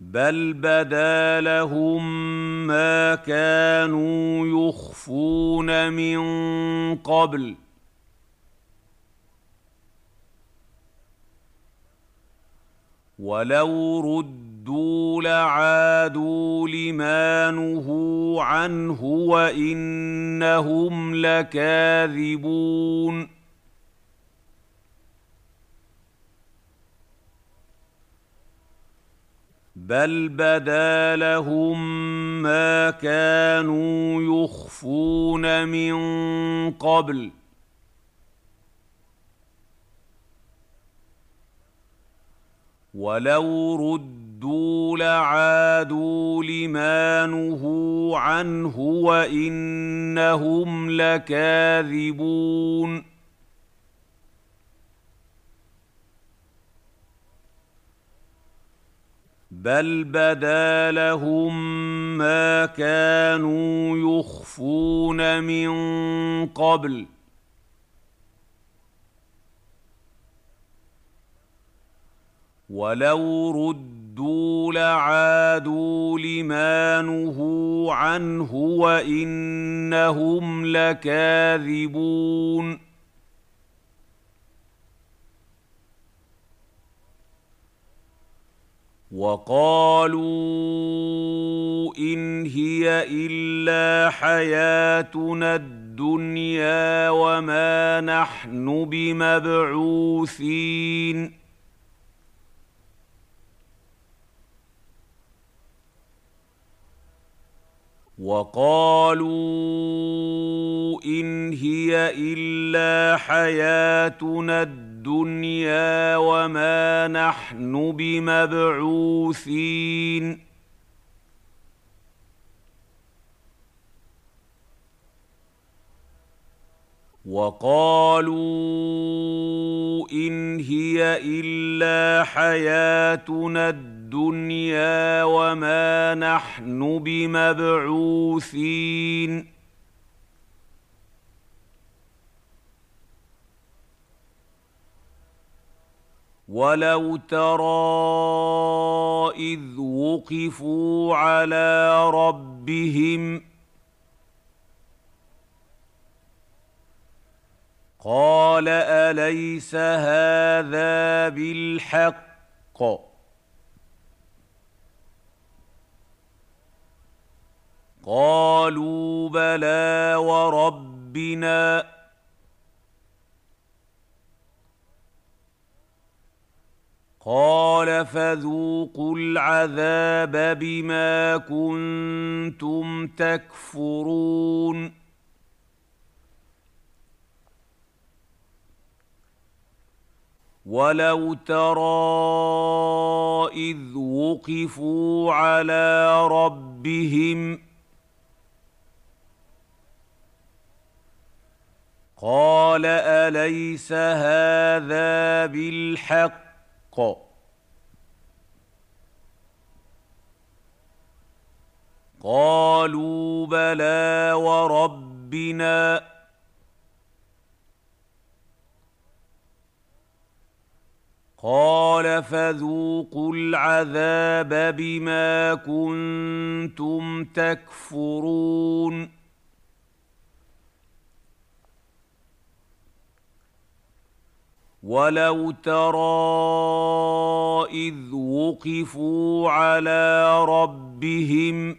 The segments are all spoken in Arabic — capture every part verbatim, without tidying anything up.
بل بدا لهم ما كانوا يخفون من قبل ولو ردوا لعادوا لما نهوا عنه وإنهم لكاذبون بل بدا لهم ما كانوا يخفون من قبل ولو ردوا لعادوا لما نهوا عنه وإنهم لكاذبون بل بدا لهم ما كانوا يخفون من قبل ولو ردوا لعادوا لما نهوا عنه وإنهم لكاذبون وقالوا إن هي إلا حياتنا الدنيا وما نحن بمبعوثين وقالوا إن هي إلا حياتنا الدنيا وما نحن بمبعوثين وقالوا إن هي إلا حياتنا الدنيا وما نحن بمبعوثين ولو ترى إذ وقفوا على ربهم قال أليس هذا بالحق قالوا بلى وربنا قال فذوقوا العذاب بما كنتم تكفرون ولو ترى إذ وقفوا على ربهم قال أليس هذا بالحق قالوا بلى وربنا قال فذوقوا العذاب بما كنتم تكفرون ولو ترى إذ وقفوا على ربهم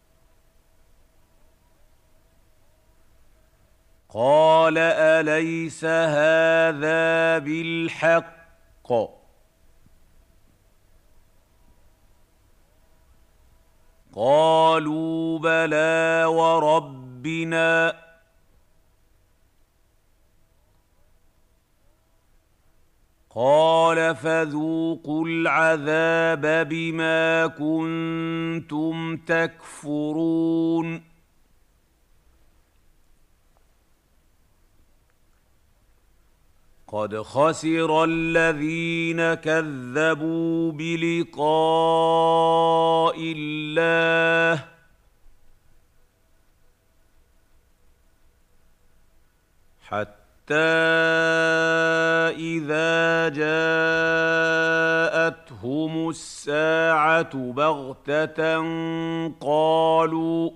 قال أليس هذا بالحق قالوا بلى وربنا قال فذوقوا العذاب بما كنتم تكفرون قد خسر الذين كذبوا بلقاء الله حتى إذا جاءتهم جاءتهم الساعة بغتة قالوا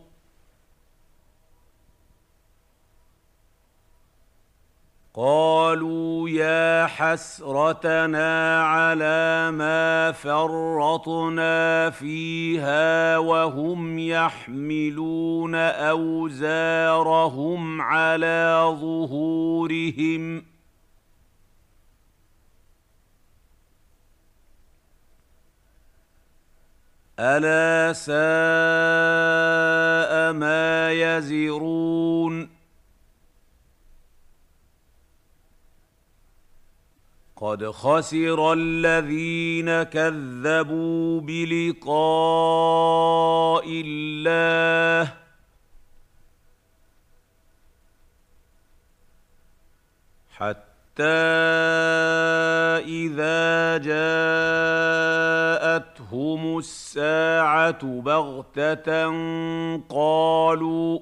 قالوا يا حسرتنا على ما فرطنا فيها وهم يحملون أوزارهم على ظهورهم ألا ساء ما يزرون قد خسر الذين كذبوا بلقاء الله حتى إذا جاءتهم الساعة بغتة قالوا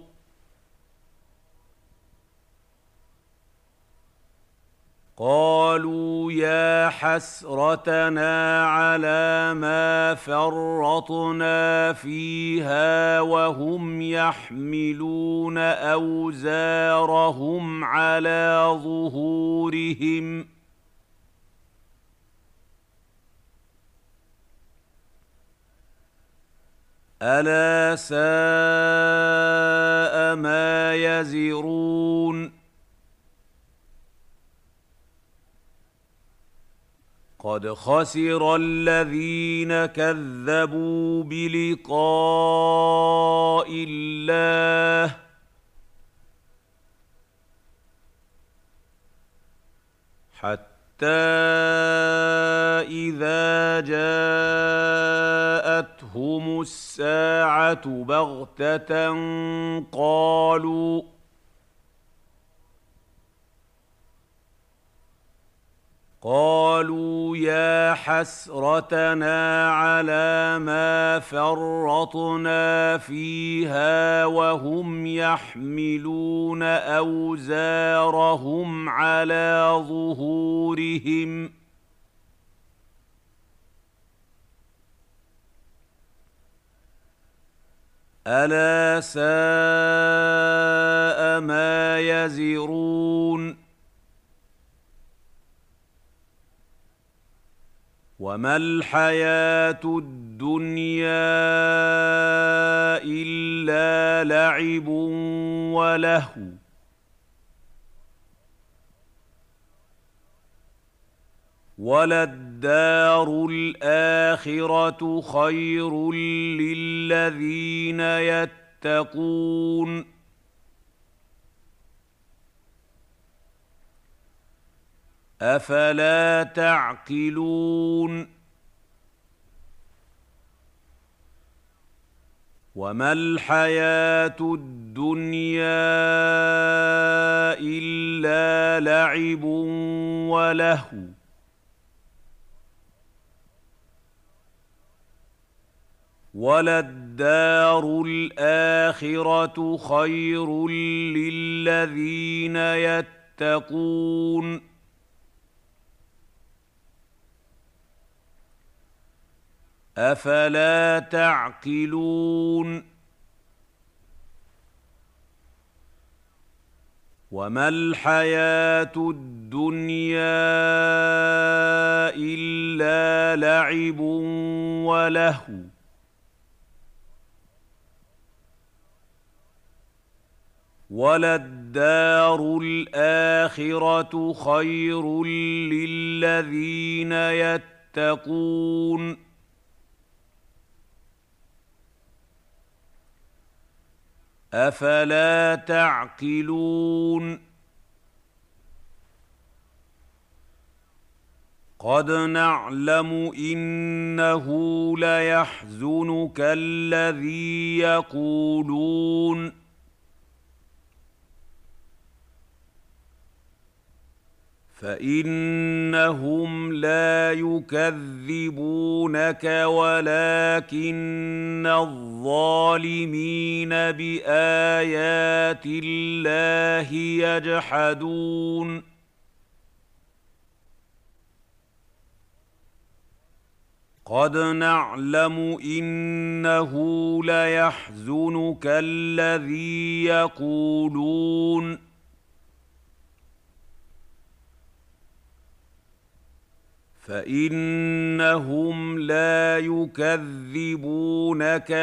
قالوا يا حسرتنا على ما فرطنا فيها وهم يحملون أوزارهم على ظهورهم ألا ساء ما يزرون قد خسر الذين كذبوا بلقاء الله حتى إذا جاءتهم الساعة بغتة قالوا قالوا يا حسرتنا على ما فرطنا فيها وهم يحملون أوزارهم على ظهورهم ألا ساء ما يزرون وما الحياة الدنيا إلا لعب ولهو وللدار الآخرة خير للذين يتقون أفلا تعقلون وما الحياة الدنيا إلا لعب ولهو وللدار الآخرة خير للذين يتقون أفلا تعقلون وما الحياة الدنيا إلا لعب ولهو وللدار الآخرة خير للذين يتقون أفلا تعقلون قد نعلم إنه ليحزنك الذي يقولون فإنهم لا يكذبونك ولكن الظالمين بآيات الله يجحدون قد نعلم إنه ليحزنك الذي يقولون فإنهم لا يكذبونك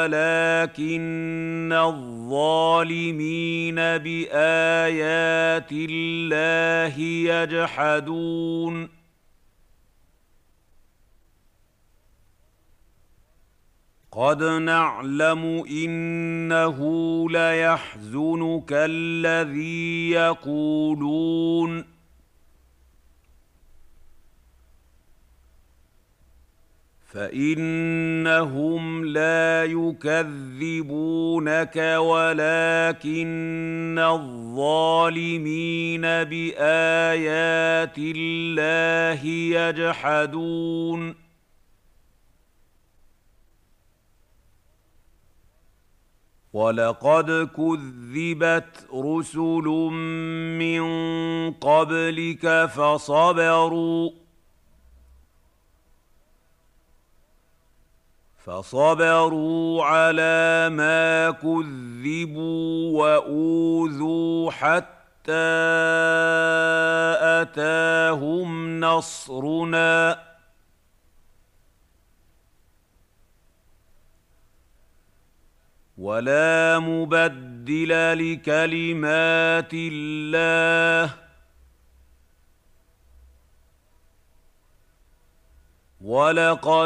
ولكن الظالمين بآيات الله يجحدون قد نعلم إنه ليحزنك الذي يقولون فإنهم لا يكذبونك ولكن الظالمين بآيات الله يجحدون ولقد كذبت رسل من قبلك فصبروا فصبروا على ما كذبوا وأوذوا حتى أتاهم نصرنا ولا مبدل لكلمات الله ولقد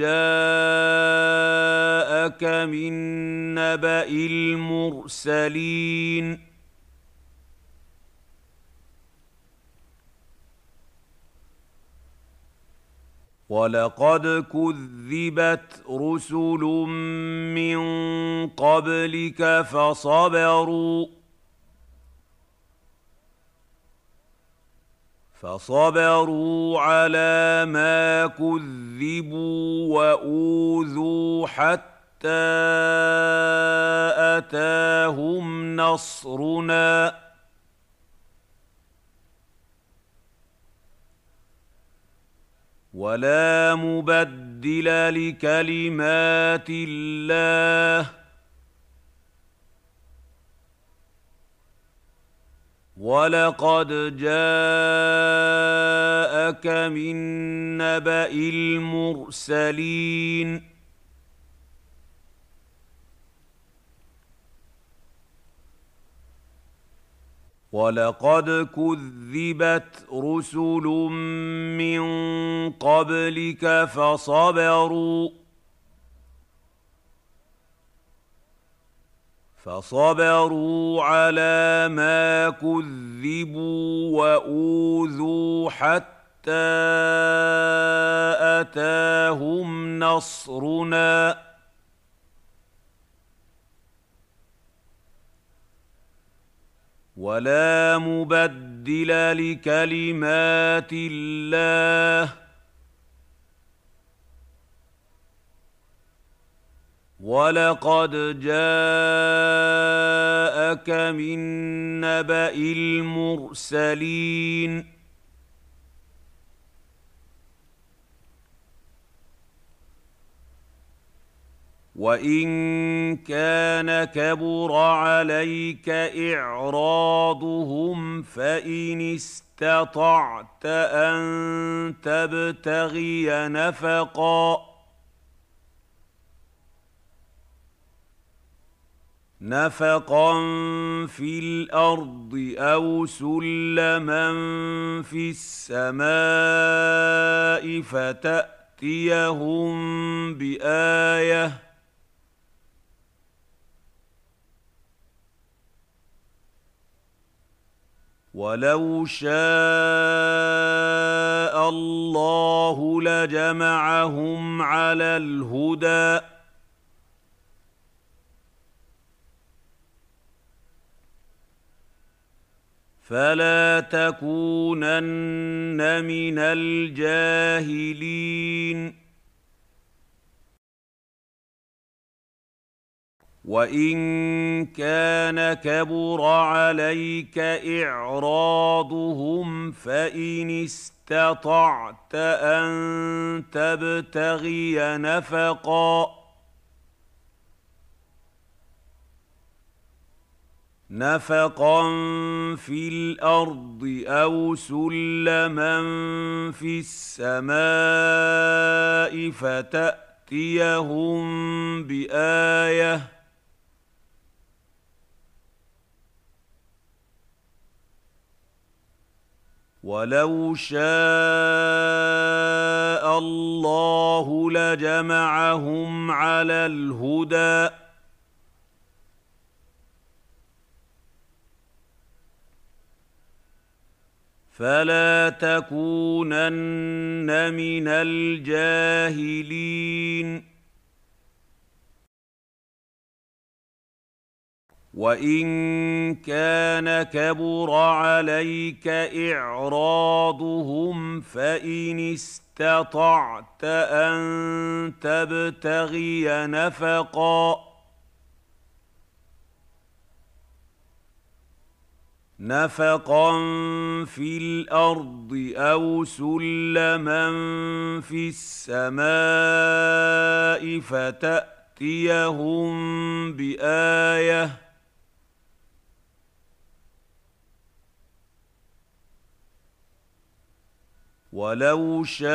جاءك من نبأ المرسلين ولقد كذبت رسل من قبلك فصبروا فصبروا على ما كذبوا وأوذوا حتى أتاهم نصرنا ولا مبدل لكلمات الله ولقد جاءك من نبأ المرسلين ولقد كذبت رسل من قبلك فصبروا فصبروا على ما كذبوا وأوذوا حتى أتاهم نصرنا ولا مبدل لكلمات الله ولقد جاءك من نبأ المرسلين وإن كان كبر عليك إعراضهم فإن استطعت أن تبتغي نفقا نفقا في الأرض أو سلما في السماء فتأتيهم بآية ولو شاء الله لجمعهم على الهدى فلا تكونن من الجاهلين وإن كان كبر عليك إعراضهم فإن استطعت أن تبتغي نفقا نفقا في الأرض أو سلما في السماء فتأتيهم بآية ولو شاء الله لجمعهم على الهدى فلا تكونن من الجاهلين وإن كان كبر عليك إعراضهم فإن استطعت أن تبتغي نفقا نفقا في الأرض أو سلما في السماء فتأتيهم بآية ولو شاء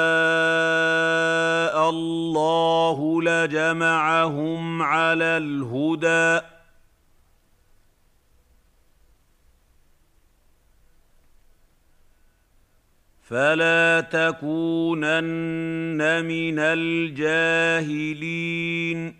الله لجمعهم على الهدى فلا تكونن من الجاهلين